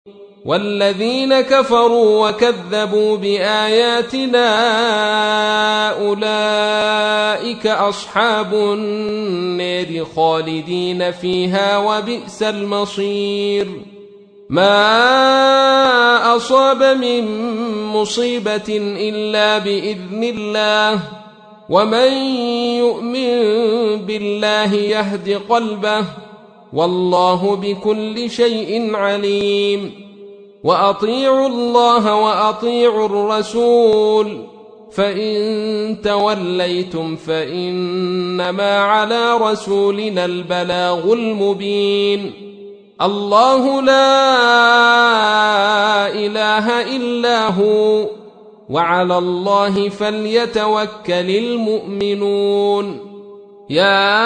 والذين كفروا وكذبوا بآياتنا أولئك أصحاب النار خالدين فيها وبئس المصير. ما أصاب من مصيبة إلا بإذن الله، ومن يؤمن بالله يهد قلبه، والله بكل شيء عليم. وأطيعوا الله وأطيعوا الرسول، فإن توليتم فإنما على رسولنا البلاغ المبين. الله لا إله إلا هو، وعلى الله فليتوكل المؤمنون. يا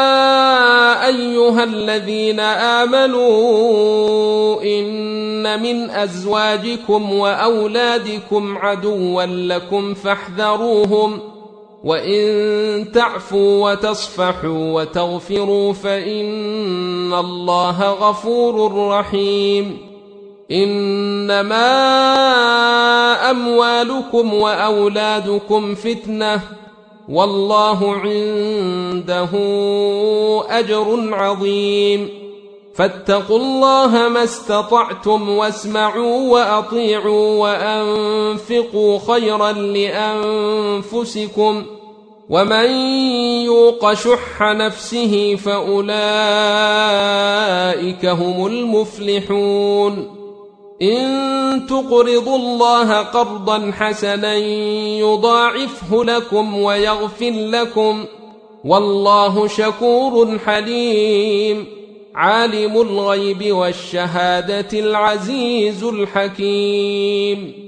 أيها الذين آمنوا إن من أزواجكم وأولادكم عدوا لكم فاحذروهم، وإن تعفوا وتصفحوا وتغفروا فإن الله غفور رحيم. إنما أموالكم وأولادكم فتنة، والله عنده أجر عظيم. فاتقوا الله ما استطعتم، واسمعوا وأطيعوا وأنفقوا خيرا لأنفسكم، ومن يوق شح نفسه فأولئك هم المفلحون. إن تقرضوا الله قرضا حسنا يضاعفه لكم ويغفر لكم، والله شكور حليم. عالم الغيب والشهادة العزيز الحكيم.